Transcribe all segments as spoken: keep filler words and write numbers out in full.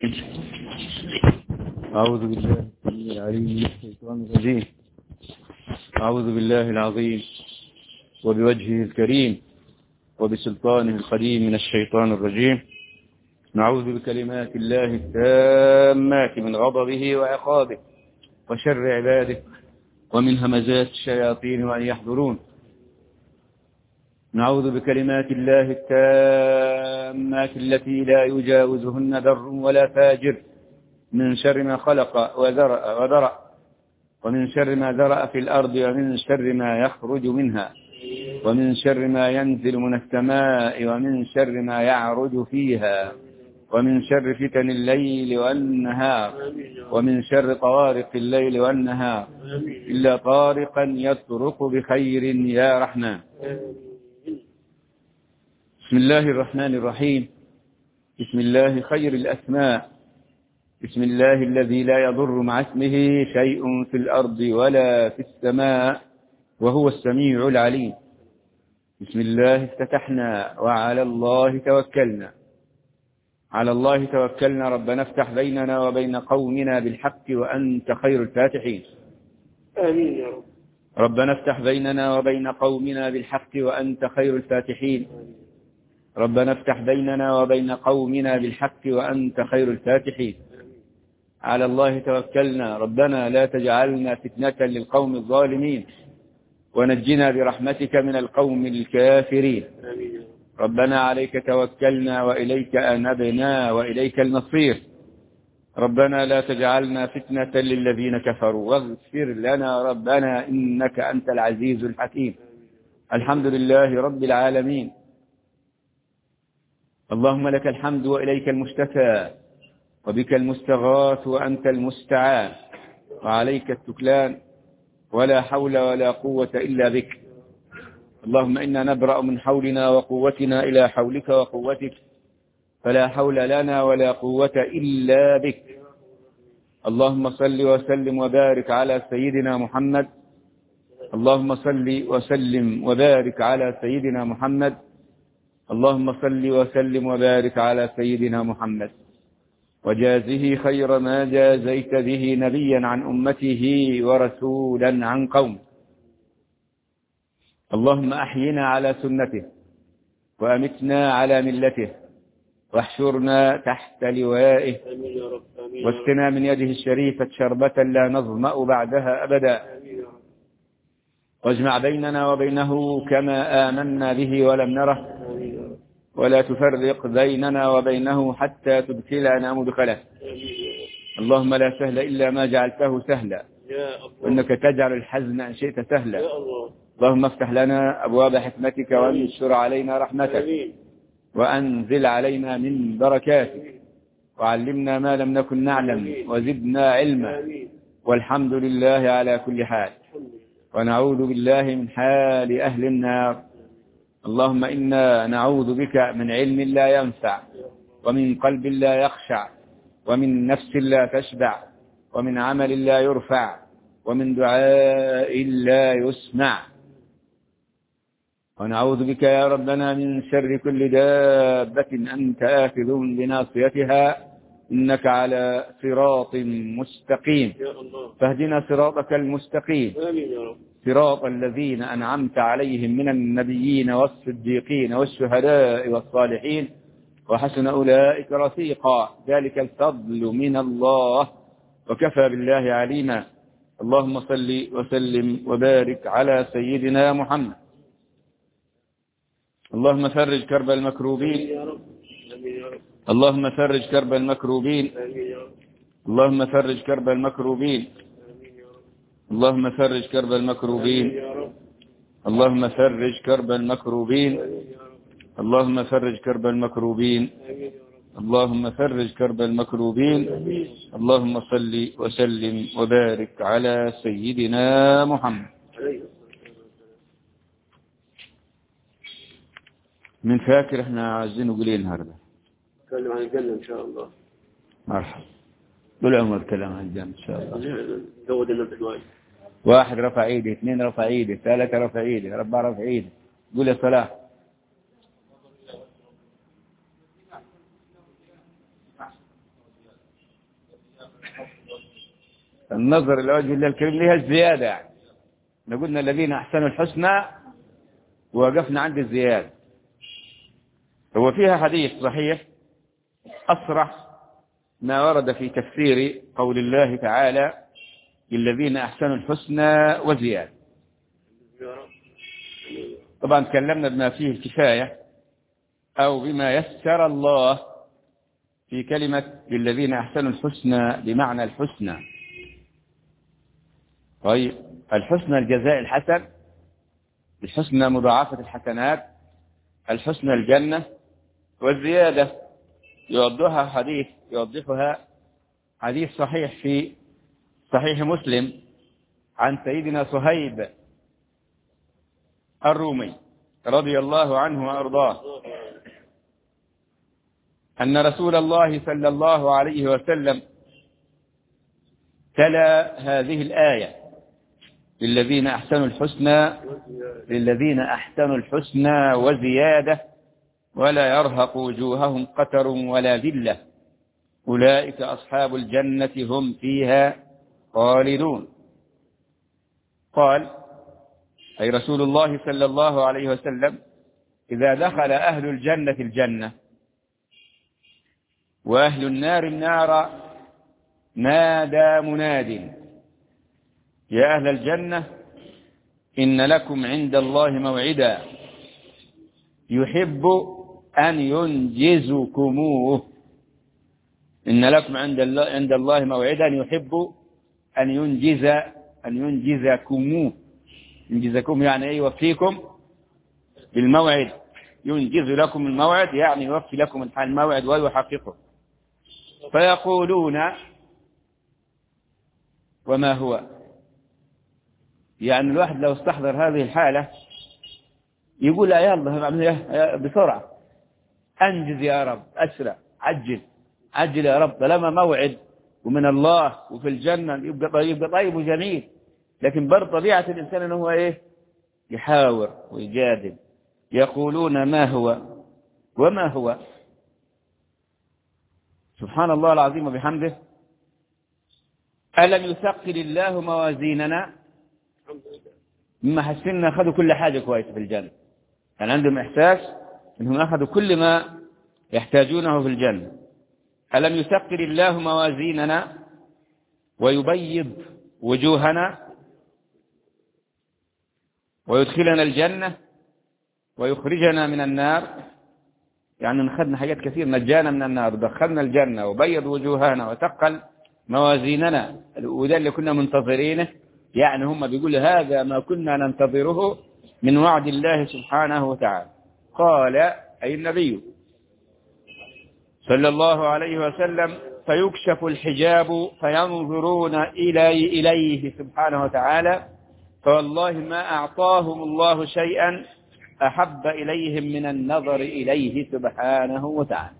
أعوذ بالله العليم من الشيطان الرجيم. أعوذ بالله العظيم وبوجهه الكريم وبسلطانه القديم من الشيطان الرجيم. نعوذ بكلمات الله التامات من غضبه وعقابه وشر عباده ومن همزات الشياطين وأن يحضرون. نعوذ بكلمات الله التامات التي لا يجاوزهن بر ولا فاجر من شر ما خلق وذرأ وذرأ ومن شر ما ذرأ في الأرض ومن شر ما يخرج منها ومن شر ما ينزل من السماء ومن شر ما يعرج فيها ومن شر فتن الليل والنهار ومن شر طوارق الليل والنهار إلا طارقا يطرق بخير يا رحمن. بسم الله الرحمن الرحيم. بسم الله خير الأسماء. بسم الله الذي لا يضر مع اسمه شيء في الأرض ولا في السماء وهو السميع العليم. بسم الله افتتحنا وعلى الله توكلنا. على الله توكلنا. ربنا افتح بيننا وبين قومنا بالحق وأنت خير الفاتحين. آمين يا رب. ربنا افتح بيننا وبين قومنا بالحق وأنت خير الفاتحين. ربنا افتح بيننا وبين قومنا بالحق وأنت خير الفاتحين. على الله توكلنا. ربنا لا تجعلنا فتنة للقوم الظالمين ونجنا برحمتك من القوم الكافرين. ربنا عليك توكلنا وإليك أنبنا وإليك المصير. ربنا لا تجعلنا فتنة للذين كفروا واغفر لنا ربنا إنك أنت العزيز الحكيم. الحمد لله رب العالمين. اللهم لك الحمد وإليك المشتكى وبك المستغاث وأنت المستعان وعليك التكلان ولا حول ولا قوة إلا بك. اللهم إنا نبرأ من حولنا وقوتنا إلى حولك وقوتك فلا حول لنا ولا قوة إلا بك. اللهم صل وسلم وبارك على سيدنا محمد. اللهم صل وسلم وبارك على سيدنا محمد. اللهم صل وسلم وبارك على سيدنا محمد وجازه خير ما جازيت به نبيا عن أمته ورسولا عن قوم. اللهم أحينا على سنته وأمتنا على ملته واحشرنا تحت لوائه واسقنا من يده الشريفة شربة لا نظمأ بعدها أبدا واجمع بيننا وبينه كما آمنا به ولم نره ولا تفرق بيننا وبينه حتى تدخلنا مدخله. اللهم لا سهل إلا ما جعلته سهلا وإنك تجعل الحزن إن شئت سهلا. اللهم افتح لنا أبواب حكمتك وانشر علينا رحمتك وأنزل علينا من بركاتك وعلمنا ما لم نكن نعلم وزدنا علما والحمد لله على كل حال. ونعوذ بالله من حال أهل النار. اللهم إنا نعوذ بك من علم لا ينفع ومن قلب لا يخشع ومن نفس لا تشبع ومن عمل لا يرفع ومن دعاء لا يسمع. ونعوذ بك يا ربنا من شر كل دابة أنت آخذ بناصيتها إنك على صراط مستقيم. فاهدنا صراطك المستقيم صراط الذين أنعمت عليهم من النبيين والصديقين والشهداء والصالحين وحسن أولئك رفيقا. ذلك الفضل من الله وكفى بالله عليما. اللهم صل وسلم وبارك على سيدنا محمد. اللهم فرج كرب المكروبين. اللهم فرج كرب المكروبين. اللهم فرج كرب المكروبين. اللهم فرج كرب المكروبين. اللهم فرج كرب المكروبين. اللهم فرج كرب المكروبين. اللهم فرج كرب المكروبين. اللهم صل وسلم وبارك على سيدنا محمد. من فاكر احنا عايزين نقول ايه النهارده؟ نتكلم عن الجنة إن شاء الله. مرحبا. طول عمر كلام عن الجنة إن شاء الله. زود النبي شوي. واحد رفع ايده، اثنين رفع ايده، ثلاثة رفع ايده، أربعة رفع ايده. قول يا صلاح. النظر إلى وجه الله الكريم لها الزيادة، يعني قلنا الذين أحسنوا الحسنى ووقفنا عند الزيادة. هو فيها حديث صحيح أصرح ما ورد في تفسير قول الله تعالى للذين أحسنوا الحسنى وزيادة. طبعا تكلمنا بما فيه الكفاية أو بما يسر الله في كلمة للذين أحسنوا الحسنى بمعنى الحسنى. طيب الحسنى الجزاء الحسن، الحسنى مضاعفة الحسنات، الحسنى الجنة، والزيادة يوضحها حديث يوضحها حديث صحيح في صحيح مسلم عن سيدنا صهيب الرومي رضي الله عنه وأرضاه أن رسول الله صلى الله عليه وسلم تلا هذه الآية للذين أحسنوا الحسنى للذين أحسنوا الحسنى وزيادة ولا يرهق وجوههم قتر ولا ذلة أولئك أصحاب الجنة هم فيها خالدون. قال أي رسول الله صلى الله عليه وسلم إذا دخل أهل الجنة الجنة وأهل النار النار نادى مناد يا أهل الجنة إن لكم عند الله موعدا يحب أن ينجزكموه إن لكم عند الله عند الله موعدا يحب أن ينجز أن ينجزكموه. ينجزكم يعني إيه؟ يوفيكم بالموعد. ينجز لكم الموعد يعني يوفي لكم الموعد ويحققه. فيقولون وما هو؟ يعني الواحد لو استحضر هذه الحالة يقول لا يلا بسرعة أنجز يا رب، أسرع، عجل عجل يا رب، طالما موعد ومن الله وفي الجنة يبقى طيب, يبقى طيب وجميل. لكن برضه طبيعة الإنسان أنه هو إيه؟ يحاور ويجادل. يقولون ما هو وما هو. سبحان الله العظيم وبحمده. ألم يثقل الله موازيننا؟ مما حسنا أخذوا كل حاجة كويسة في الجنة، كان عندهم إحساس أنهم أخذوا كل ما يحتاجونه في الجنة. ألم يثقل الله موازيننا ويبيض وجوهنا ويدخلنا الجنة ويخرجنا من النار؟ يعني نخدنا حاجات كثير، نجانا من النار ودخلنا الجنة وبيض وجوهنا وثقل موازيننا، وده اللي كنا منتظرينه. يعني هم بيقولوا هذا ما كنا ننتظره من وعد الله سبحانه وتعالى. قال أي النبي صلى الله عليه وسلم فيكشف الحجاب فينظرون إلي إليه سبحانه وتعالى فوالله ما أعطاهم الله شيئا أحب إليهم من النظر إليه سبحانه وتعالى.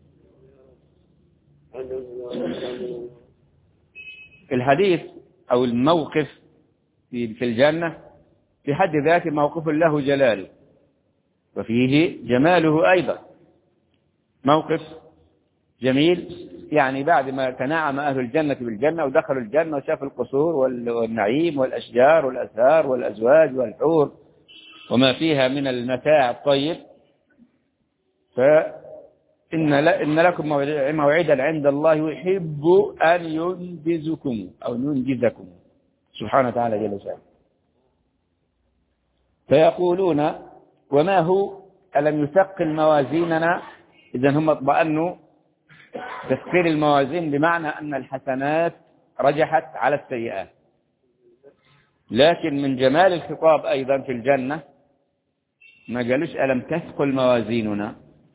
الحديث أو الموقف في الجنة في حد ذاته موقف له جلاله وفيه جماله أيضا. موقف جميل، يعني بعد ما تنعم أهل الجنة بالجنة ودخلوا الجنة وشافوا القصور والنعيم والأشجار والأزهار والأزواج والحور وما فيها من المتاع الطيب، فإن إن لكم موعدا عند الله يحب أن ينجزكم أو ينجزكم سبحانه وتعالى جل وعلا. فيقولون وما هو؟ ألم يثقل موازيننا؟ إذن هم اطمأنوا. تثقيل الموازين بمعنى أن الحسنات رجحت على السيئات. لكن من جمال الخطاب أيضا في الجنة ما قالوش ألم تثقل موازيننا،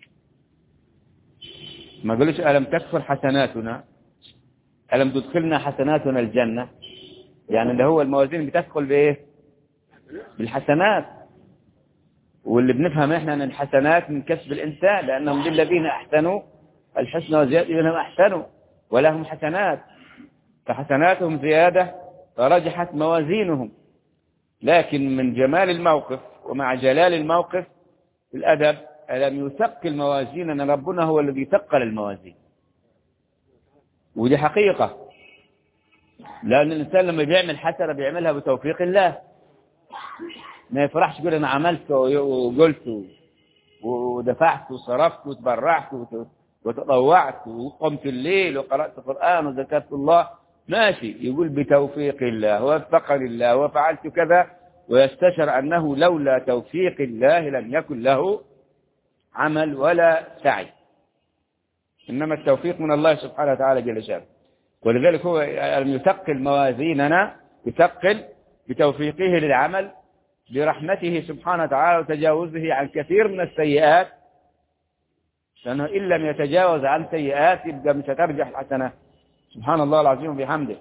ما قالوش ألم تكثر حسناتنا، ألم تدخلنا حسناتنا الجنة. يعني اللي هو الموازين بتثقل بإيه؟ بالحسنات. واللي بنفهم إحنا أن الحسنات من كسب الإنسان، لأنهم للذين أحسنوا الحسنى وزيادة لهم أحسنوا ولهم حسنات، فحسناتهم زيادة فرجحت موازينهم. لكن من جمال الموقف ومع جلال الموقف الأدب ألم يثقل موازيننا، ربنا هو الذي ثقل الموازين. ودي حقيقة لأن الإنسان لما بيعمل حسنة بيعملها بتوفيق الله، ما يفرحش يقول أنا عملت وقلت ودفعت وصرفت وتبرعت وتطوعت وقمت الليل وقرأت القرآن وذكرت الله، ماشي، يقول بتوفيق الله ووفقني الله وفعلت كذا، ويستشعر أنه لولا توفيق الله لم يكن له عمل ولا سعي، إنما التوفيق من الله سبحانه وتعالى جل شانه. ولذلك هو يثقل موازيننا، يثقل بتوفيقه للعمل برحمته سبحانه وتعالى وتجاوزه عن كثير من السيئات، لأنه إن لم يتجاوز عن سيئات يبقى مش هترجح الحسنات. سبحان الله العظيم بحمده.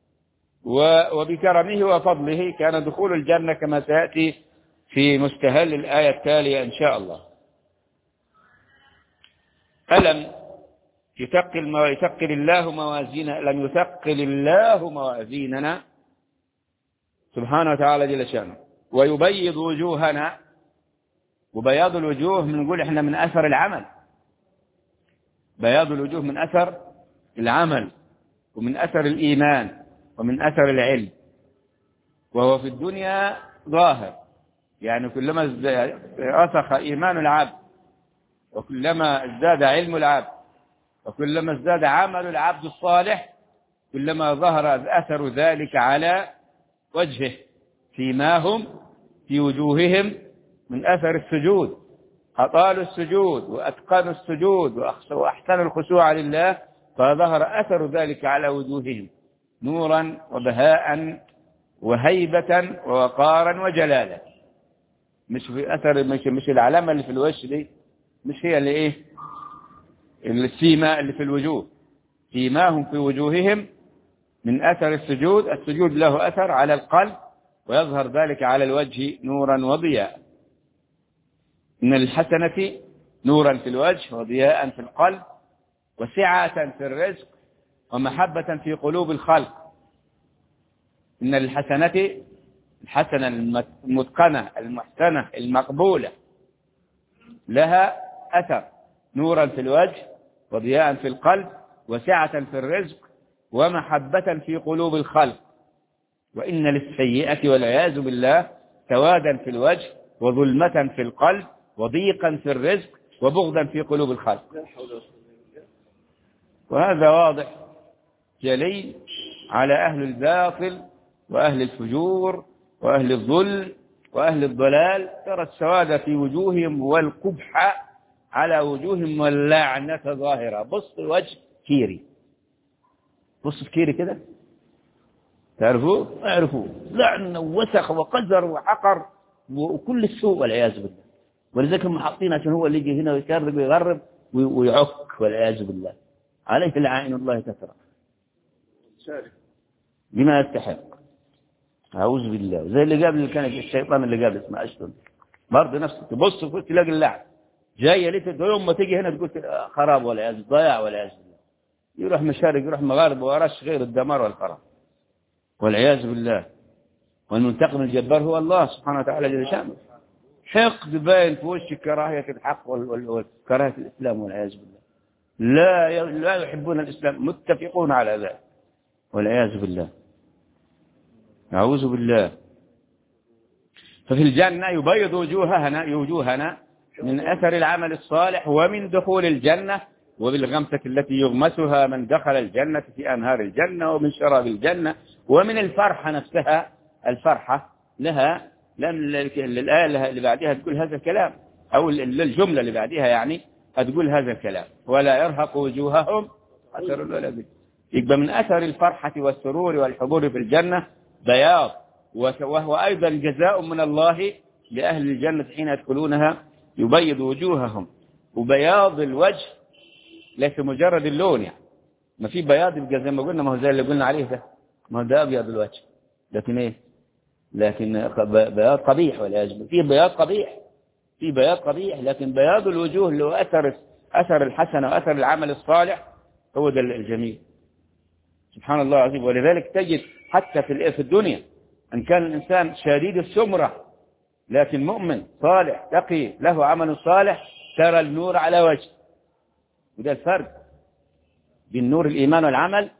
وبكرمه وفضله كان دخول الجنة كما سيأتي في مستهل الآية التالية إن شاء الله. ألم يثقل يثقل الله موازيننا، لم يثقل الله موازيننا سبحانه وتعالى جل شانه، ويبيض وجوهنا. وبياض الوجوه بنقول احنا من أثر العمل، بياض الوجوه من أثر العمل ومن أثر الإيمان ومن أثر العلم، وهو في الدنيا ظاهر، يعني كلما رسخ إيمان العبد وكلما ازداد علم العبد وكلما ازداد عمل العبد الصالح كلما ظهر أثر ذلك على وجهه، فيما هم في وجوههم من أثر السجود، أطالوا السجود وأتقنوا السجود وأحسنوا الخشوع لله، فظهر أثر ذلك على وجوههم نورا وبهاء وهيبة ووقارا وجلالا. مش في أثر، مش, مش العلامة اللي في الوجه دي، مش هي اللي إيه السيماء اللي في الوجوه، سيماهم في وجوههم من أثر السجود. السجود له أثر على القلب ويظهر ذلك على الوجه نورا وضياء. إن الحسنة نورا في الوجه وضياء في القلب وسعة في الرزق ومحبة في قلوب الخلق. إن الحسنة، الحسنة المتقنة المحسنة المقبولة لها أثر نورا في الوجه وضياء في القلب وسعة في الرزق ومحبة في قلوب الخلق. وإن للسيئة والعياذ بالله سوادا في الوجه وظلمة في القلب وضيقا في الرزق وبغضا في قلوب الخلق. وهذا واضح جلي على أهل الباطل وأهل الفجور وأهل الظلم وأهل الضلال، ترى السواد في وجوههم والقبح على وجوههم واللعنة ظاهرة. بص الوجه كيري، بص في كيري كده، تعرفوه؟ اعرفوه، لعن ووسخ وقذر وحقر وكل السوء والعياذ بالله. ولذلك هم حاطين عشان هو اللي يجي هنا ويكرر ويغرب ويعك والعياذ بالله، عليه لعائن الله كثرة بما يستحق. أعوذ بالله. زي اللي قبل كان الشيطان اللي قبل اسمه أشتم برضه نفسه، تبص تقول تلاقي اللعن جايه ليه، يوم ما تيجي هنا تقول خراب والعياذ ضياع والعياذ بالله، يروح مشارق يروح مغارب ورش غير الدمار والخراب والعياذ بالله. والمنتقم الجبار هو الله سبحانه وتعالى جل شانه. حقد باين في وش كراهية الحق وكراهية الإسلام والعياذ بالله، لا لا يحبون الإسلام، متفقون على ذلك والعياذ بالله. أعوذ بالله. ففي الجنة يبيض وجوهنا وجوهنا من أثر العمل الصالح ومن دخول الجنة وبالغمسة التي يغمسها من دخل الجنة في أنهار الجنة ومن شراب الجنة ومن الفرحة نفسها. الفرحة لها، لأن الآية اللي بعدها تقول هذا الكلام، أو الجملة اللي بعدها يعني هتقول هذا الكلام، ولا يرهق وجوههم أثر ولا بد. يبقى من أثر الفرحة والسرور والحضور في الجنة بياض، وهو أيضا جزاء من الله لأهل الجنة حين يدخلونها، يبيض وجوههم. وبياض الوجه ليس مجرد اللون، يعني ما في بياض يبقى زي ما قلنا، ما هو زي اللي قلنا عليه ده، ما هو ده أبيض الوجه، لكن إيه، لكن بياض قبيح والعياذ بالله. في بياض قبيح، في بياض قبيح، لكن بياض الوجوه اللي هو أثر أثر الحسنة وأثر العمل الصالح هو ده الجميل. سبحان الله العظيم. ولذلك تجد حتى في في الدنيا أن كان الإنسان شديد السمرة لكن مؤمن صالح تقي له عمل صالح، ترى النور على وجهه. وده الفرق بين نور الإيمان والعمل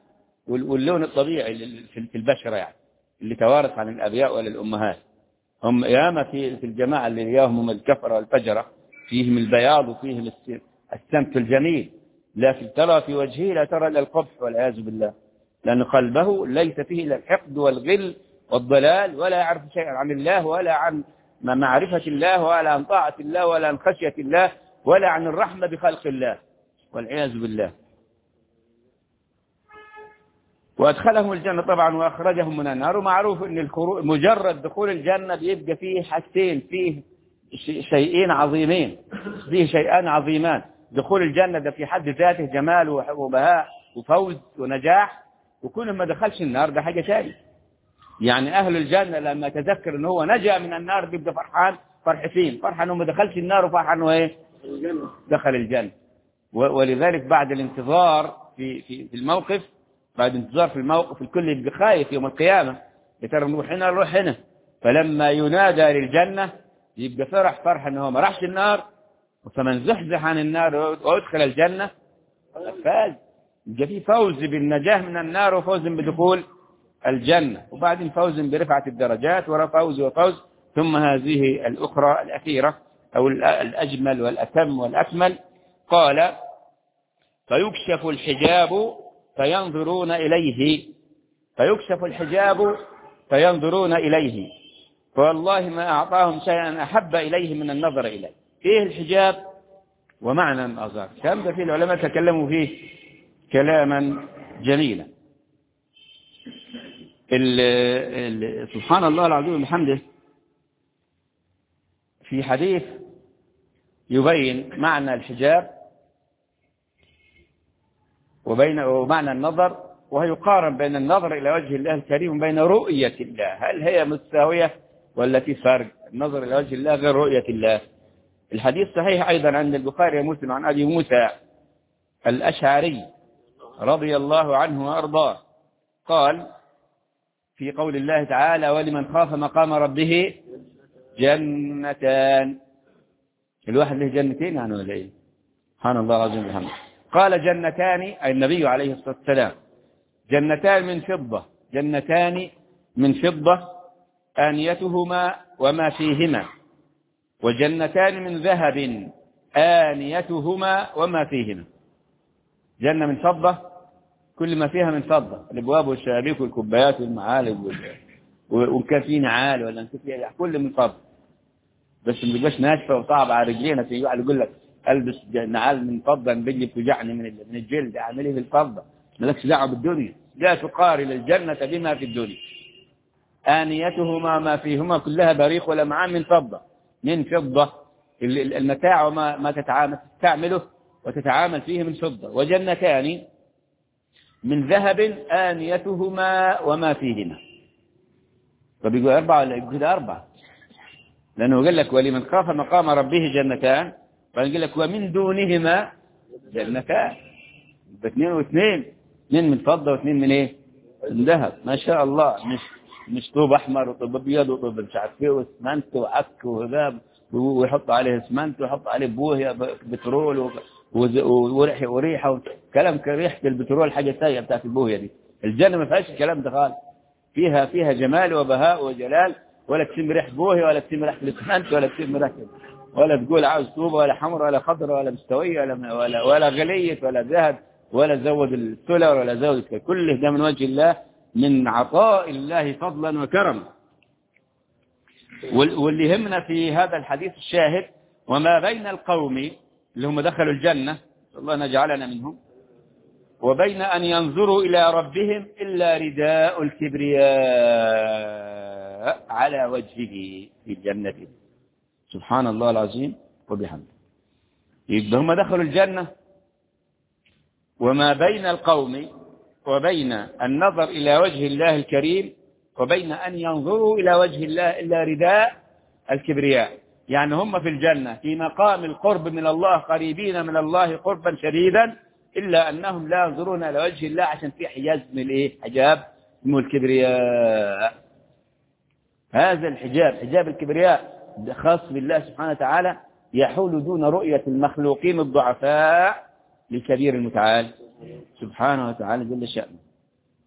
واللون الطبيعي في البشرة يعني اللي توارث عن الأبياء ولا الأمهات. هم ياما في في الجماعة اللي رياهم الكفرة والفجرة فيهم البياض وفيهم السمت الجميل، لكن ترى في وجهه لا ترى إلا القبح والعياذ بالله، لأن قلبه ليس فيه إلا الحقد والغل والضلال، ولا يعرف شيئا عن الله ولا عن معرفة الله ولا عن طاعة الله ولا عن خشية الله ولا عن الرحمة بخلق الله والعياذ بالله. وأدخلهم الجنة طبعا وأخرجهم من النار. ومعروف أن مجرد دخول الجنة بيبقى فيه حاجتين، فيه شيئين عظيمين، فيه شيئان عظيمان. دخول الجنة ده في حد ذاته جمال وبهاء وفوز ونجاح، وكون ما دخلش النار ده حاجة ثانية. يعني أهل الجنة لما تذكر أنه هو نجا من النار بيبقى فرحان فرحتين، فرحان أنه ما دخلش النار وفرحان أنه إيه؟ دخل الجنة. ولذلك بعد الانتظار في في في الموقف، بعد انتظار في الموقف الكل يبقى خايف يوم القيامة، يا ترى نروح هنا نروح هنا. فلما ينادى للجنة يبقى فرح فرح أنه ما راحش النار، فمن زحزح عن النار وادخل الجنة فاز. يبقى في فوز بالنجاة من النار وفوز بدخول الجنة، وبعدين فوز برفعة الدرجات وفوز وفوز. ثم هذه الأخرى الأخيرة أو الأجمل والأتم والأكمل، قال فيكشف الحجاب فينظرون إليه، فيكشف الحجاب فينظرون إليه، فوالله ما أعطاهم شيئا أحب إليه من النظر إليه. إيه الحجاب ومعنى النظر؟ كم ده فيه العلماء تكلموا فيه كلاما جميلا. ال ال سبحان الله العظيم وبحمده في حديث يبين معنى الحجاب وبين ومعنى النظر، ويقارن بين النظر إلى وجه الله الكريم وبين رؤية الله، هل هي متساوية ولا في فرق؟ النظر إلى وجه الله غير رؤية الله. الحديث صحيح أيضا عند البخاري ومسلم عن أبي موسى الأشعري رضي الله عنه وأرضاه قال في قول الله تعالى ولمن خاف مقام ربه جنتان، الواحد له جنتين يعني ولا ايه؟ سبحان الله العظيم وبحمده. قال جنتان أي النبي عليه الصلاة والسلام جنتان من فضة، جنتان من فضة آنيتهما وما فيهما، وجنتان من ذهب آنيتهما وما فيهما. جنة من فضة كل ما فيها من فضة، الابواب والشبابيك والكوبايات والمعالق وكان في نعال ولا فيها كل من فضة، بس ما تبقاش ناشفه وصعب على رجلينا. في واحد يقول لك البس نعال من فضة رجلي بتوجعني من من الجلد، اعمل ايه بالفضة؟ مالكش دعوه بالدنيا، لا تقارن الجنة بما في الدنيا. آنيتهما ما فيهما كلها بريق ولمعان من فضة، من فضة المتاع وما ما تتعامل تستعمله وتتعامل فيه من فضة. وجنتان من ذهب آنيتهما وما فيهما، فبيقول أربعة ولا يقول أربعة؟ لأنه قال لك ولمن خاف مقام ربه جنتان، فقال لك ومن دونهما جنتان، اثنين واثنين، اثنين من فضة واثنين من ايه؟ من ذهب. ما شاء الله، مش مش طوب أحمر وطوب أبيض وطوب مش عارف ايه واسمنت وعك وذهب ويحط عليه اسمنت ويحط عليه بوهية بترول وريحة وريحة كلام كريحة البترول حاجة سيئة بتاعت البوهية دي. الجنة ما فيهاش الكلام ده خالص، فيها فيها جمال وبهاء وجلال، ولا تشم ريحة بوهية ولا تشم ريحة الاسمنت ولا تشم ريحة ولا تقول عاوز طوبة ولا حمر ولا خضر ولا مستوية ولا ولا ولا غلية ولا ذهب ولا زود السولر ولا زود كله ده من وجه الله، من عطاء الله فضلا وكرما. واللي يهمنا في هذا الحديث الشاهد وما بين القوم اللي هم دخلوا الجنة الله نجعلنا منهم وبين أن ينظروا إلى ربهم إلا رداء الكبرياء على وجهه في الجنة. سبحان الله العظيم وبحمده. يبقى هم دخلوا الجنة وما بين القوم وبين النظر إلى وجه الله الكريم وبين أن ينظروا إلى وجه الله إلا رداء الكبرياء. يعني هم في الجنة في مقام القرب من الله قريبين من الله قربا شديدا، إلا أنهم لا ينظرون إلى وجه الله عشان في حجاز من الإيه؟ حجاب اسمه الكبرياء. هذا الحجاب حجاب الكبرياء خاص بالله سبحانه وتعالى، يحول دون رؤية المخلوقين الضعفاء للكبير المتعال سبحانه وتعالى جل شأنه.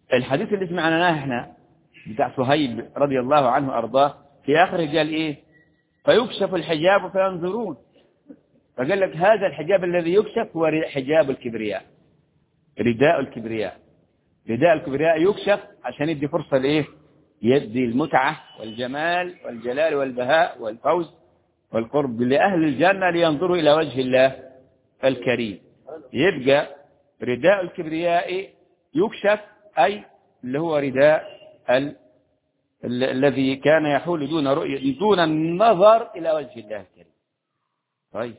الحديث اللي سمعناه احنا بتاع صهيب رضي الله عنه أرضاه في آخر قال إيه؟ فيكشف الحجاب فينظرون. فقال لك هذا الحجاب الذي يكشف هو حجاب الكبرياء، رداء الكبرياء. رداء الكبرياء يكشف عشان يدي فرصة لإيه؟ يدي المتعة والجمال والجلال والبهاء والفوز والقرب لأهل الجنة لينظروا إلى وجه الله الكريم. يبقى رداء الكبرياء يكشف، أي اللي هو رداء ال... ال... الذي كان يحول دون رؤية دون النظر إلى وجه الله الكريم. طيب،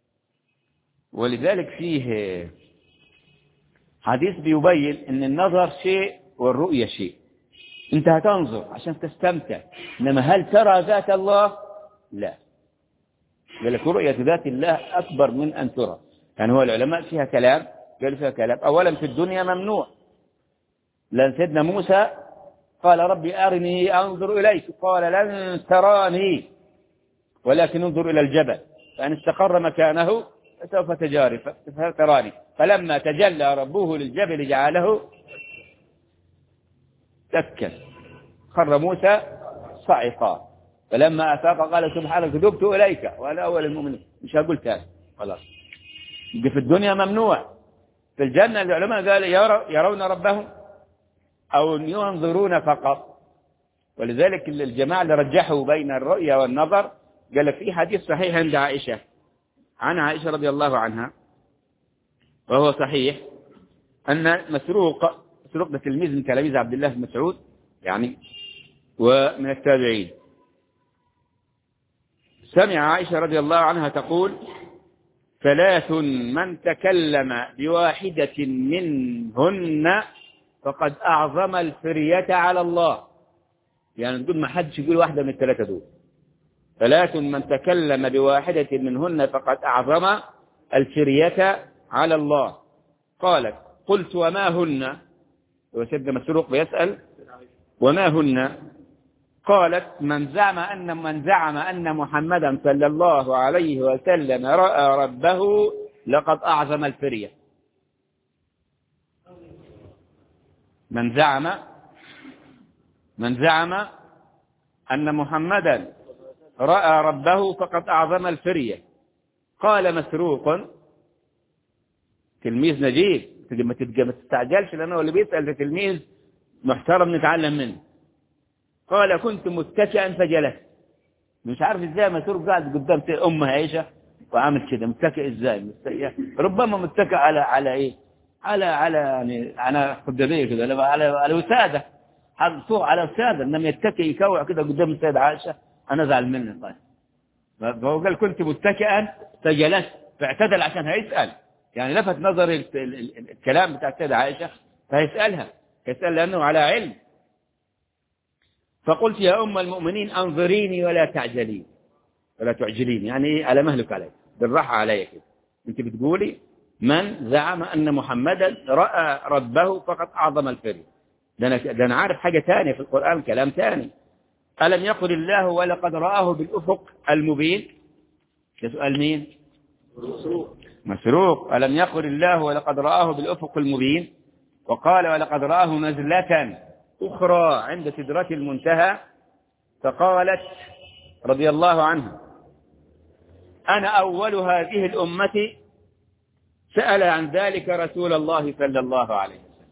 ولذلك فيه حديث بيبين أن النظر شيء والرؤية شيء. أنت هتنظر عشان تستمتع، إنما هل ترى ذات الله؟ لا. قال رؤية ذات الله أكبر من أن ترى. يعني هو العلماء فيها كلام، قالوا فيها كلام. أولا في الدنيا ممنوع، لأن سيدنا موسى قال ربي أرني أنظر إليك، قال لن تراني ولكن انظر إلى الجبل فإن استقر مكانه فسوف تراني. فلما تجلى ربه للجبل جعله دكا خر موسى صعقا، فلما أفاق قال سبحانك تبت إليك وأنا أول المؤمنين. مش هقول تاني خلاص. في الدنيا ممنوع. في الجنة العلماء قال يرون ربهم أو ينظرون فقط. ولذلك الجماعة اللي رجحوا بين الرؤية والنظر قال لك في حديث صحيح عند عائشة، عن عائشة رضي الله عنها، وهو صحيح، أن مسروق مسروق ده تلميذ من تلاميذ عبد الله بن مسعود يعني ومن التابعين، سمع عائشة رضي الله عنها تقول ثلاث من تكلم بواحدة منهن فقد أعظم الفرية على الله. يعني نقول ما حدش يقول واحدة من الثلاثة دول. ثلاث من تكلم بواحدة منهن فقد أعظم الفرية على الله. قالت قلت وما هن؟ وسيدنا مسروق بيسأل وما هن؟ قالت من زعم أن من زعم أن محمدا صلى الله عليه وسلم رأى ربه لقد أعظم الفرية. من زعم من زعم أن محمدا رأى ربه فقد أعظم الفرية. قال مسروق تلميذ نجيب، ما تستعجلش لأنه اللي بيسأل في تلميذ محترم نتعلم منه. قال كنت متكئا فجلست. مش عارف ازاي مسروق قاعد قدام أمه عائشة وعامل كده متكئ ازاي؟ ربما متكئ على على ايه؟ على على يعني على خداميه كده، على على وساده، حاط فوق على وساده، انما يتكئ يكوع كده قدام السيدة عائشة انا ازعل منه. طيب فهو قال كنت متكئا فجلست، فاعتدل عشان هيسأل، يعني لفت نظر الكلام بتاع السيدة عائشة فهيسألها، يسأل لأنه على علم. فقلت يا أم المؤمنين أنظريني ولا تعجلين ولا تعجلين، يعني على مهلك علي، بالراحة علي كده. أنت بتقولي من زعم أن محمدا رأى ربه فقد أعظم الفرية. ده أنا, ده أنا عارف حاجة تانية في القرآن، كلام تاني. ألم يقل الله ولقد رآه بالأفق المبين؟ ده سؤال مين؟ مسروق. مسروق. ألم يقل الله ولقد رآه بالأفق المبين؟ وقال ولقد رآه نزلة أخرى عند سدرة المنتهى. فقالت رضي الله عنها أنا أول هذه الأمة سأل عن ذلك رسول الله صلى الله عليه وسلم.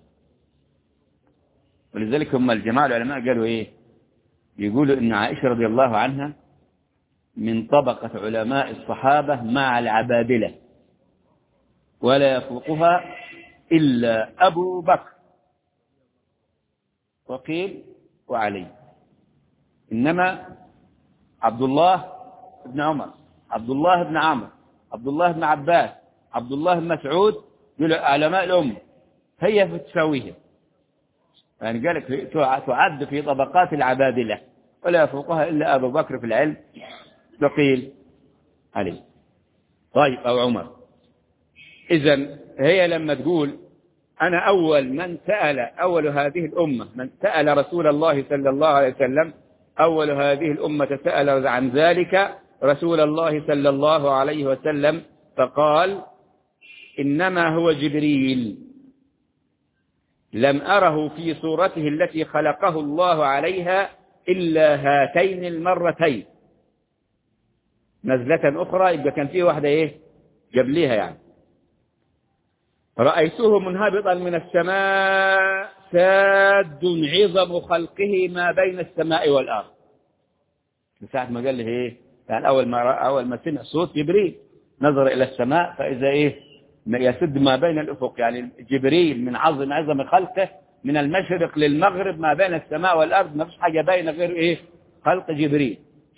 ولذلك هم الجماعة العلماء قالوا إيه؟ يقولوا إن عائشة رضي الله عنها من طبقة علماء الصحابة مع العبادلة، ولا يفوقها إلا أبو بكر وقيل وعلي. إنما عبد الله بن عمر، عبد الله بن عمرو، عبد الله بن عباس، عبد الله بن مسعود دول علماء الأمة، هي في تساويهم. يعني قالك تعد في طبقات العبادلة ولا يفوقها إلا أبو بكر في العلم وقيل علي. طيب أو عمر. إذن هي لما تقول أنا أول من سأل، أول هذه الأمة من سأل رسول الله صلى الله عليه وسلم، أول هذه الأمة سأل عن ذلك رسول الله صلى الله عليه وسلم فقال إنما هو جبريل لم أره في صورته التي خلقه الله عليها إلا هاتين المرتين. نزلة أخرى يبقى كان فيه واحدة إيه قبليها يعني. رأيته منهبطا من السماء ساد عظم خلقه ما بين السماء والأرض. ساعة ما قال له إيه يعني أول ما أول ما سمع صوت جبريل نظر إلى السماء فإذا إيه يسد ما بين الأفق، يعني جبريل من عظم عظم خلقه من المشرق للمغرب ما بين السماء والأرض ما فيش حاجة باينة غير إيه خلق جبريل.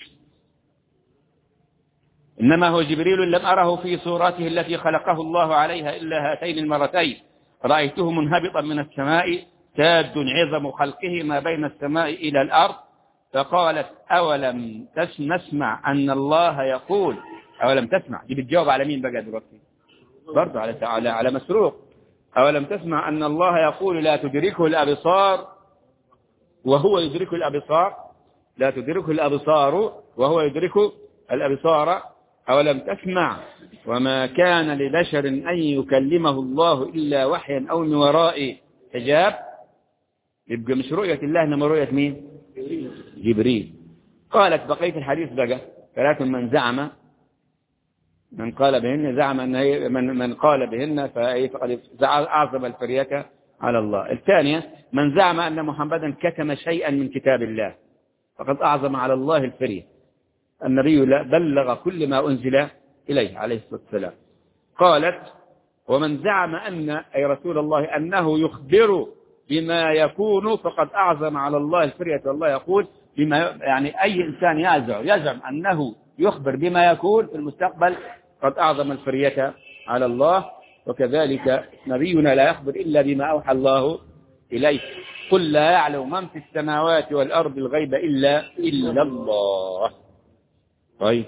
إنما هو جبريل لم أره في صورته التي خلقه الله عليها إلا هاتين المرتين. رأيته منهبطا من السماء ساد عظم خلقه ما بين السماء إلى الأرض. فقالت أولم نسمع أن الله يقول أولم تسمع دي بتجاوب على مين بقى دلوقتي برضه على على على مسروق. أولم تسمع أن الله يقول لا تدركه الأبصار وهو يدرك الأبصار لا تدركه الأبصار وهو يدرك الأبصار. أولم تسمع وما كان لبشر أن يكلمه الله إلا وحيا أو من وراء حجاب. يبقى مش رؤية الله إنما رؤية مين جبريل. قالت بقية الحديث بقى ولكن من زعم من قال بهن زعم أن من, من قال بهن فقد أعظم الفرية على الله. الثانية من زعم أن محمدا كتم شيئا من كتاب الله فقد أعظم على الله الفرية. النبي بلغ كل ما أنزل إليه عليه الصلاة والسلام. قالت ومن زعم أن أي رسول الله أنه يخبر بما يكون فقد أعظم على الله الفرية. والله يقول بما يعني أي إنسان يزعم يزعم أنه يخبر بما يكون في المستقبل قد أعظم الفرية على الله. وكذلك نبينا لا يخبر إلا بما أوحى الله إليه. قل لا يعلم من في السماوات والأرض الغيب إلا إلا الله. طيب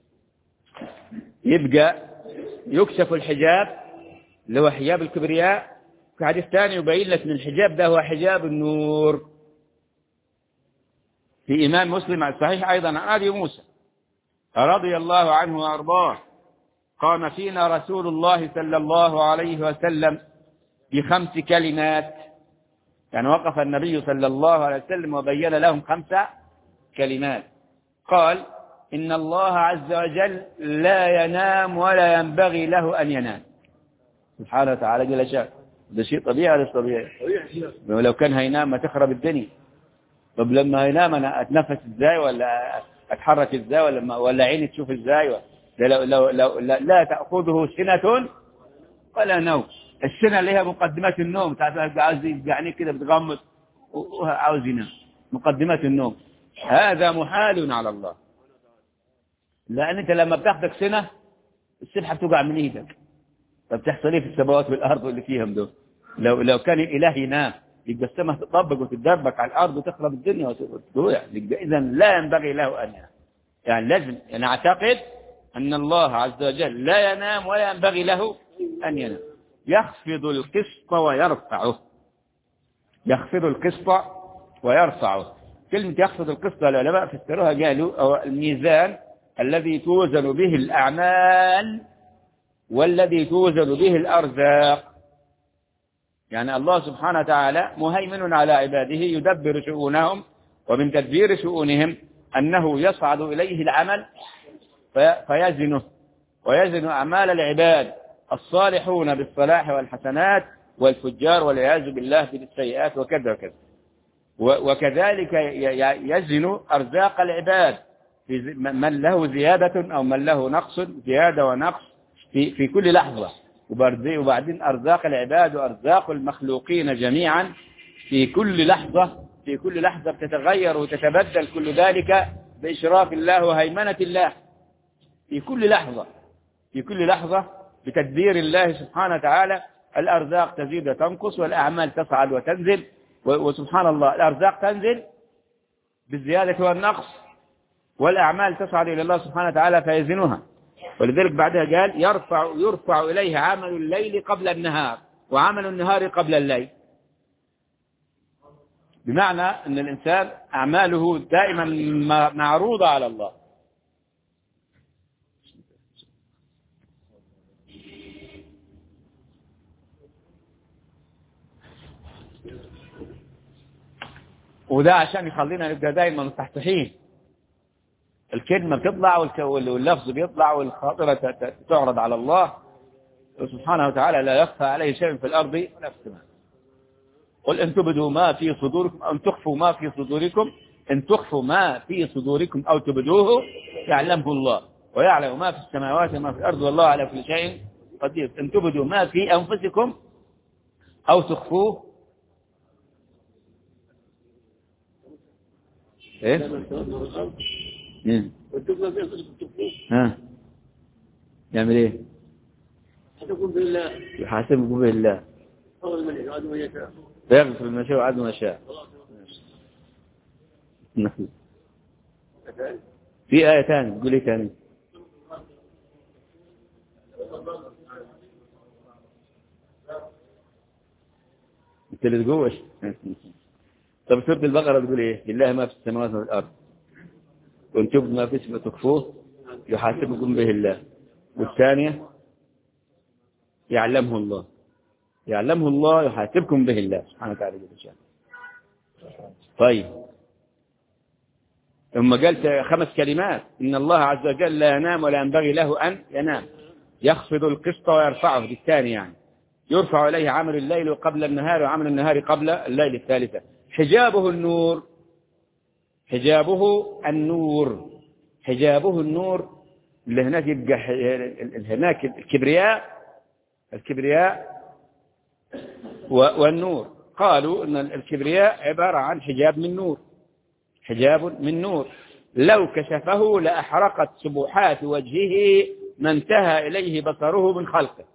يبقى يكشف الحجاب اللي هو حجاب الكبرياء. في حديث ثاني يبين لك ان الحجاب ده هو حجاب النور. في إمام مسلم على الصحيح أيضا عن أبي موسى رضي الله عنه وأرضاه قام فينا رسول الله صلى الله عليه وسلم بخمس كلمات. يعني وقف النبي صلى الله عليه وسلم وبين لهم خمس كلمات. قال إن الله عز وجل لا ينام ولا ينبغي له أن ينام. سبحانه وتعالى جل شأنه. ده شيء طبيعي ولا طبيعي؟ ولو كان هينام ما تخرب الدنيا. طب لما ينام أنا أتنفس إزاي ولا أتحرك إزاي ولا ولا عيني تشوف إزاي؟ لو لو لو لا, لا تأخذه سنة ولا نوم. السنة اللي هي مقدمات النوم. تعرف عاوز يعني كده بتغمض وعاوز ينام. مقدمات النوم هذا محال على الله. لأن أنت لما بتاخدك سنة السبحة بتوقع من إيدك. طب تحصل إيه في السماوات والأرض واللي فيهم دول؟ لو لو كان الإله ينام يبقى السماء تطبق وتتدربك على الأرض وتخرب الدنيا وتضيع. إذا لا ينبغي له أن ينام. يعني لازم نعتقد أن الله عز وجل لا ينام ولا ينبغي له أن ينام. يخفض القسط ويرفعه. يخفض القسط ويرفعه. كلمة يخفض القسط العلماء فسروها قالوا أو الميزان الذي توزن به الأعمال والذي توزن به الأرزاق. يعني الله سبحانه وتعالى مهيمن على عباده يدبر شؤونهم. ومن تدبير شؤونهم أنه يصعد إليه العمل فيزنه ويزن أعمال العباد الصالحون بالصلاح والحسنات والفجار والعياذ بالله بالسيئات وكذا وكذا. وكذلك يزن أرزاق العباد من له زيادة أو من له نقص زيادة ونقص في في كل لحظة. وبعدين أرزاق العباد وأرزاق المخلوقين جميعا في كل لحظة في كل لحظة بتتغير وتتبدل كل ذلك بإشراف الله وهيمنة الله. في كل لحظة في كل لحظة بتدبير الله سبحانه وتعالى الأرزاق تزيد وتنقص والأعمال تصعد وتنزل. وسبحان الله الأرزاق تنزل بالزيادة والنقص والأعمال تصعد إلى الله سبحانه وتعالى فيزنها. ولذلك بعدها قال يرفع يرفع إليه عمل الليل قبل النهار وعمل النهار قبل الليل. بمعنى أن الإنسان أعماله دائما معروضة على الله. وده عشان يخلينا نبقى دائما مفتحين، الكلمة بتطلع واللفظ بيطلع والخاطرة تعرض على الله سبحانه وتعالى، لا يخفى عليه شيء في الأرض ولا في السماء. قل إن تبدوا ما في صدوركم أو تخفوا ما في صدوركم، إن تخفوا ما في صدوركم أو تبدوه يعلمه الله ويعلم ما في السماوات وما في الأرض والله على كل شيء قدير. إن تبدوا ما في أنفسكم أو تخفوه إيه؟ ها يعمل إيه؟ حسبكم بالله يحاسبكم بالله فيغفر ما شاء وعد ما شاء. في آية ثانية تقول إيه ثاني؟ أنت اللي تقولش. طب سورة البقرة تقول إيه؟ لله ما في السماوات والأرض وإن تبدوا ما في اسمه تخفوه يحاسبكم به الله. والثانية يعلمه الله، يعلمه الله يحاسبكم به الله سبحانه وتعالى جل شأنه. طيب ثم قالت خمس كلمات: إن الله عز وجل لا ينام ولا ينبغي له أن ينام، يخفض القسط ويرفعه، دي الثانية يعني، يرفع إليه عمل الليل قبل النهار وعمل النهار قبل الليل، الثالثة حجابه النور، حجابه النور، حجابه النور اللي هناك يبقى هناك الكبرياء، الكبرياء والنور. قالوا ان الكبرياء عبارة عن حجاب من نور، حجاب من نور لو كشفه لأحرقت سبحات وجهه ما انتهى إليه بصره من خلقه.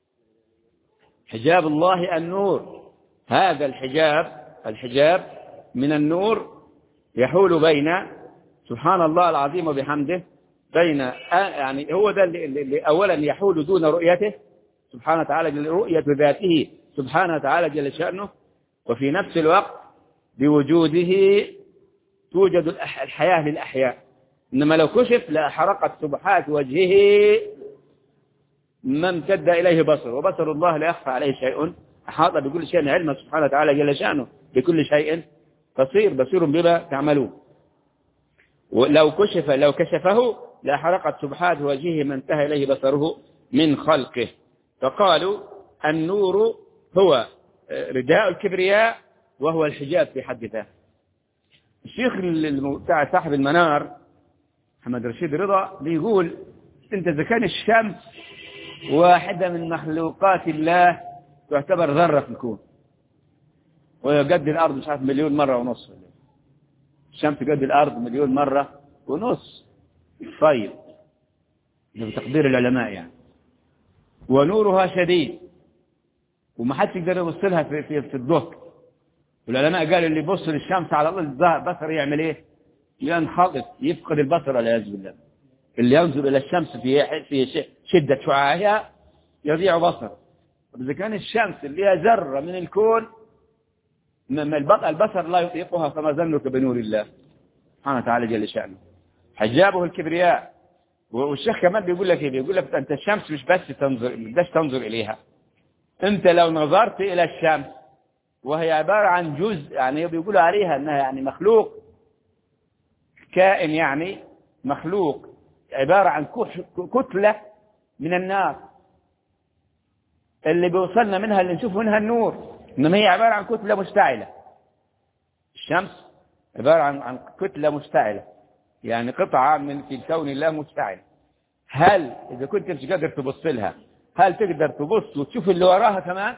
حجاب الله النور، هذا الحجاب، الحجاب من النور يحول بين سبحان الله العظيم وبحمده، بين يعني هو ده اللي, اللي أولا يحول دون رؤيته سبحانه وتعالى، رؤية ذاته سبحانه وتعالى جل شأنه، وفي نفس الوقت بوجوده توجد الحياة للأحياء. إنما لو كشف لأحرقت سبحات وجهه ما امتد إليه بصر، وبصر الله لا يخفى عليه شيء، أحاط بكل شيء علما سبحانه وتعالى جل شأنه بكل شيء بصير، بصير بما تعملون. ولو كشف لو كشفه لأحرقت سبحات وجهه ما انتهى إليه بصره من خلقه. فقالوا النور هو رداء الكبرياء وهو الحجاب في حد ذاته. الشيخ بتاع صاحب المنار محمد رشيد رضا بيقول انت إذا كان الشمس واحدة من مخلوقات الله تعتبر ذرة في الكون، وقد الأرض مش عارف مليون مرة ونص، الشمس قد الأرض مليون مرة ونص. طيب ده بتقدير العلماء يعني، ونورها شديد وما حدش يقدر يبص لها في في, في الظهر. والعلماء قالوا اللي يبص للشمس على البصر يعمل ايه؟ ينخطط، يفقد البصر والعياذ بالله. اللي ينظر الى الشمس في في شده شعاعها يضيع بصره. اذا كان الشمس اللي هي ذره من الكون البصر لا يطيقها، فما ظنك بنور الله سبحانه وتعالى جل شأنه. حجابه الكبرياء. والشيخ كمان بيقول لك ايه؟ بيقول لك انت الشمس مش بس تنظر، مش تنظر اليها، انت لو نظرت الى الشمس وهي عبارة عن جزء، يعني بيقولوا عليها انها يعني مخلوق، كائن يعني مخلوق عبارة عن كتلة من النار اللي بيوصلنا منها اللي نشوف منها النور، انما هي عبارة عن كتلة مشتعلة. الشمس عبارة عن عن كتلة مشتعلة، يعني قطعة من في كون الله مشتعلة. هل إذا كنت مش قادر تبص لها هل تقدر تبص وتشوف اللي وراها كمان؟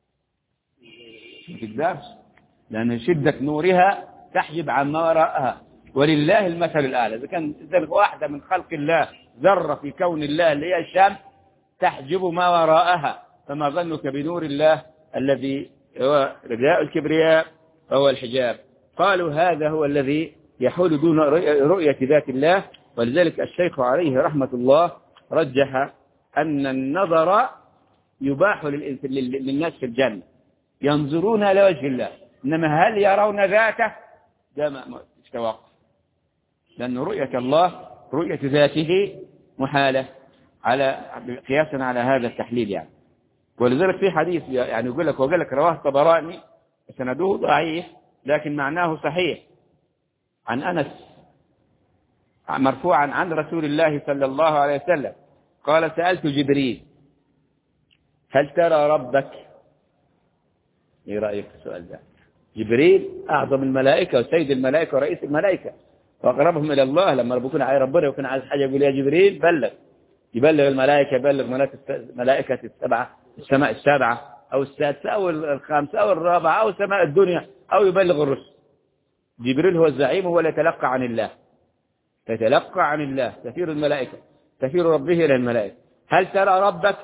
ما تقدرش، لأن شدة نورها تحجب عن ما وراءها. ولله المثل الأعلى. إذا كان واحدة من خلق الله ذرة في كون الله اللي هي الشمس تحجب ما وراءها، فما ظنك بنور الله الذي هو رداء الكبرياء وهو الحجاب. قالوا هذا هو الذي يحول دون رؤية ذات الله. ولذلك الشيخ عليه رحمة الله رجح أن النظر يباح للناس في الجنة، ينظرون إلى وجه الله، إنما هل يرون ذاته؟ ده ما توقف، لأن رؤية الله رؤية ذاته محالة على قياسا على هذا التحليل يعني. ولذلك في حديث يعني يقول لك وقال لك رواه الطبراني سنده ضعيف لكن معناه صحيح. عن أنس مرفوعا عن رسول الله صلى الله عليه وسلم قال سألت جبريل هل ترى ربك؟ ايه رأيك في السؤال ده؟ جبريل أعظم الملائكة وسيد الملائكة ورئيس الملائكة وأقربهم إلى الله. لما ربنا عايز ربنا يكون عايز حاجة يقول يا جبريل بلغ، يبلغ الملائكة، يبلغ ملائكة السبعة السماء السابعة أو السادسة أو الخامسة أو الرابعة أو سماء الدنيا أو يبلغ الرسل. جبريل هو الزعيم، هو اللي يتلقى عن الله، يتلقى عن الله، سفير الملائكة، سفير ربه إلى الملائكة. هل ترى ربك؟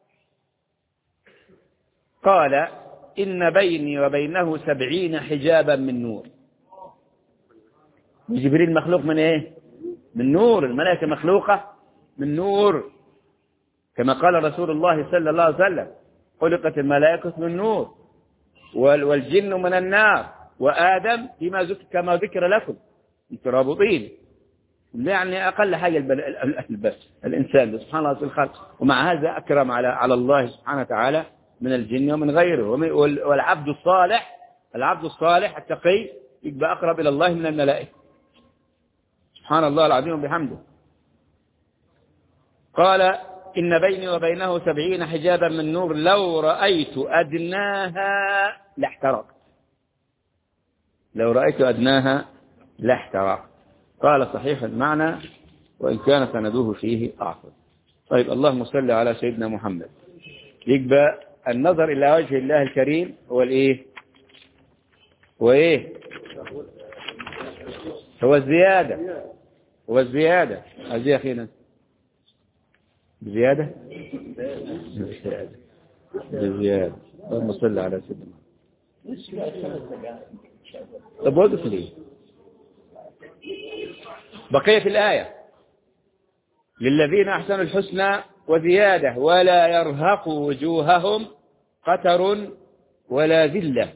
قال إن بيني وبينه سبعين حجابا من نور. جبريل مخلوق من إيه؟ من نور. الملائكة مخلوقة من نور، كما قال رسول الله صلى الله عليه وسلم خلقت الملائكة من نور والجن من النار وآدم بما ذكر كما ذكر لكم مترابطين. يعني أقل حاجة البس الإنسان سبحان الله في الخلق، ومع هذا أكرم على على الله سبحانه وتعالى من الجن ومن غيره. والعبد الصالح العبد الصالح التقي يبقى أقرب إلى الله من الملائكة سبحان الله العظيم وبحمده. قال إن بيني وبينه سبعين حجابا من نور لو رأيت أدناها لاحترقت. لو رأيت أدناها لاحترقت. قال صحيح المعنى وإن كان سنده فيه أعصر. طيب اللهم صل على سيدنا محمد. يبقى النظر إلى وجه الله الكريم هو الإيه؟ هو إيه؟ هو الزيادة. هو الزيادة. هذه أخينا بزيادة بزيادة بزيادة. اللهم صل على سيدنا محمد. طب وقف لي بقية الآية للذين أحسنوا الحسنى وزيادة ولا يرهق وجوههم قتر ولا ذلة.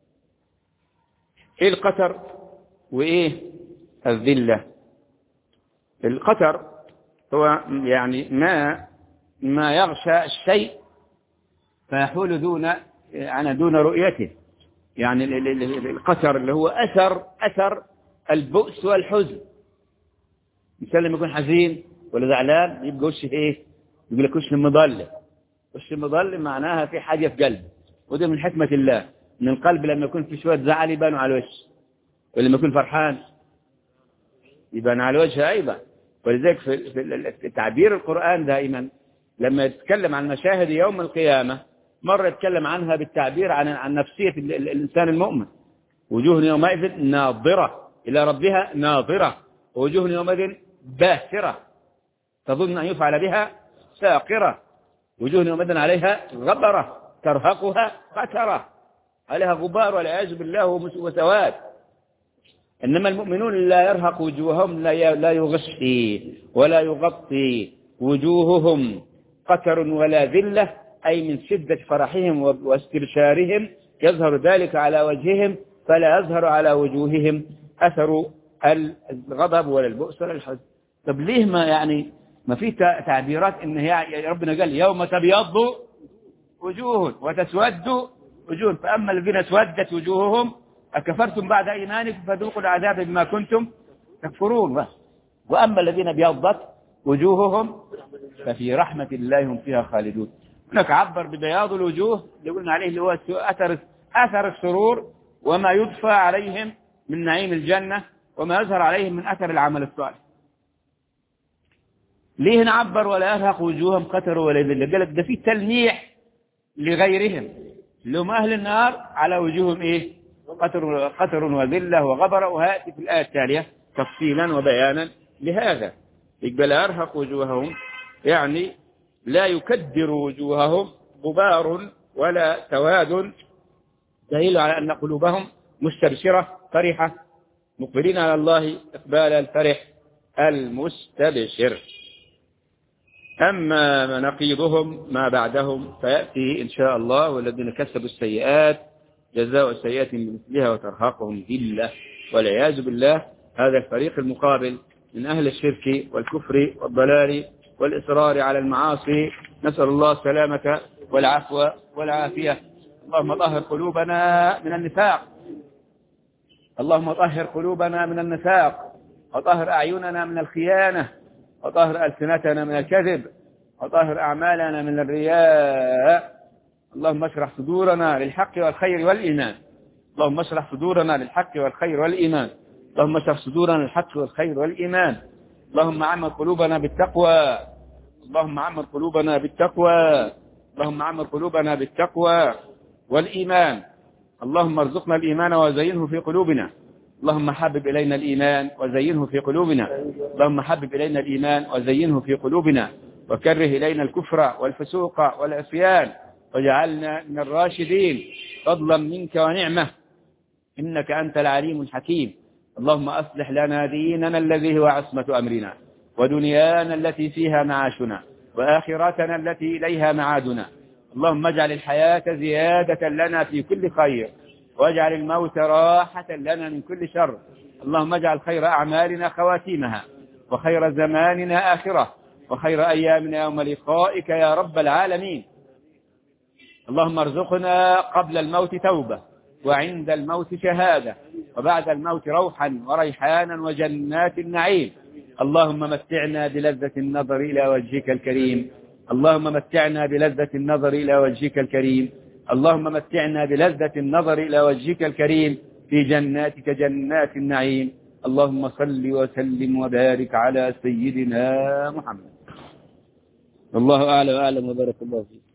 إيه القتر وإيه الذلة؟ القتر هو يعني ما ما يغشى الشيء فيحول دون يعني دون رؤيته. يعني القتر اللي هو أثر أثر البؤس والحزن. مثال لما يكون حزين ولا زعلان يبقى وشه ايه؟ يقول لك وش مضلم. وش مضلم معناها في حاجة في قلبه، وده من حكمة الله ان القلب لما يكون في شوية زعل يبان على الوجه، ولما يكون فرحان يبان على الوجه أيضا. ولذلك في تعبير القرآن دائما لما يتكلم عن مشاهد يوم القيامة مرة يتكلم عنها بالتعبير عن عن نفسية الإنسان المؤمن. وجوه يومئذ ناظرة إلى ربها ناظرة، ووجوه يومئذ باسرة تظن أن يفعل بها ساقرة، وجوه يومئذ عليها غبرة ترهقها قترة، عليها غبار والعياذ بالله وسواد. إنما المؤمنون لا يرهق وجوههم لا يغشي ولا يغطي وجوههم قتر ولا ذلة، أي من شدة فرحهم واستبشارهم يظهر ذلك على وجههم فلا يظهر على وجوههم أثر الغضب ولا البؤس ولا الحزن. طب ليه ما يعني ما في تعبيرات إن هي ربنا قال يوم تبيض وجوه وتسود وجوه، فأما الذين اسودت وجوههم أكفرتم بعد إيمانكم فذوقوا العذاب بما كنتم تكفرون، وأما الذين ابيضت وجوههم ففي رحمة الله هم فيها خالدون. هناك عبر ببياض الوجوه اللي قلنا عليه اللي هو أثر أثر السرور وما يضفى عليهم من نعيم الجنة وما يظهر عليهم من أثر العمل الصالح. ليه نعبر ولا يرهق وجوههم قتر ولا ذلة؟ قال لك ده في تلميح لغيرهم اللي هم أهل النار على وجوههم إيه؟ قتر قتر وذلة وغبر، وهاتي في الآية التالية تفصيلا وبيانا لهذا. يقبل لا يرهق وجوههم يعني لا يكدر وجوههم غبار ولا سواد، دليل على أن قلوبهم مستبشرة فرحة مقبلين على الله إقبال الفرح المستبشر. أما نقيضهم ما بعدهم فيأتي إن شاء الله والذين كسبوا السيئات جزاء السيئات بمثلها وترهقهم ذلة والعياذ بالله. هذا الفريق المقابل من أهل الشرك والكفر والضلال والإصرار على المعاصي، نسأل الله السلامة والعفو والعافية. اللهم طهر قلوبنا من النفاق، اللهم طهر قلوبنا من النفاق، وطهر أعيننا من الخيانة، وطهر ألسنتنا من الكذب، وطهر أعمالنا من الرياء. اللهم اشرح صدورنا للحق والخير والإيمان، اللهم اشرح صدورنا للحق والخير والإيمان، اللهم اشرح صدورنا للحق والخير والإيمان. اللهم عمر قلوبنا بالتقوى، اللهم عمر قلوبنا بالتقوى، اللهم عمر قلوبنا بالتقوى والإيمان. اللهم ارزقنا الإيمان وزينه في قلوبنا، اللهم حبب إلينا الإيمان وزينه في قلوبنا، اللهم حبب إلينا الإيمان وزينه في قلوبنا، وكره إلينا الكفر والفسوق والعصيان، وجعلنا من الراشدين فضلا منك ونعمة، إنك أنت العليم الحكيم. اللهم أصلح لنا ديننا الذي هو عصمة أمرنا، ودنيانا التي فيها معاشنا، وآخرتنا التي إليها معادنا. اللهم اجعل الحياة زيادة لنا في كل خير، واجعل الموت راحة لنا من كل شر. اللهم اجعل خير أعمالنا خواتيمها، وخير زماننا آخرة، وخير أيامنا يوم لقائك يا رب العالمين. اللهم ارزقنا قبل الموت توبة، وعند الموت شهادة، وبعد الموت روحا وريحانا وجنات النعيم. اللهم متعنا بلذة النظر إلى وجهك الكريم، اللهم متعنا بلذة النظر إلى وجهك الكريم، اللهم متعنا بلذة النظر إلى وجهك الكريم في جناتك جنات النعيم. اللهم صل وسلم وبارك على سيدنا محمد. الله أعلم وأعلم وبارك الله فيك.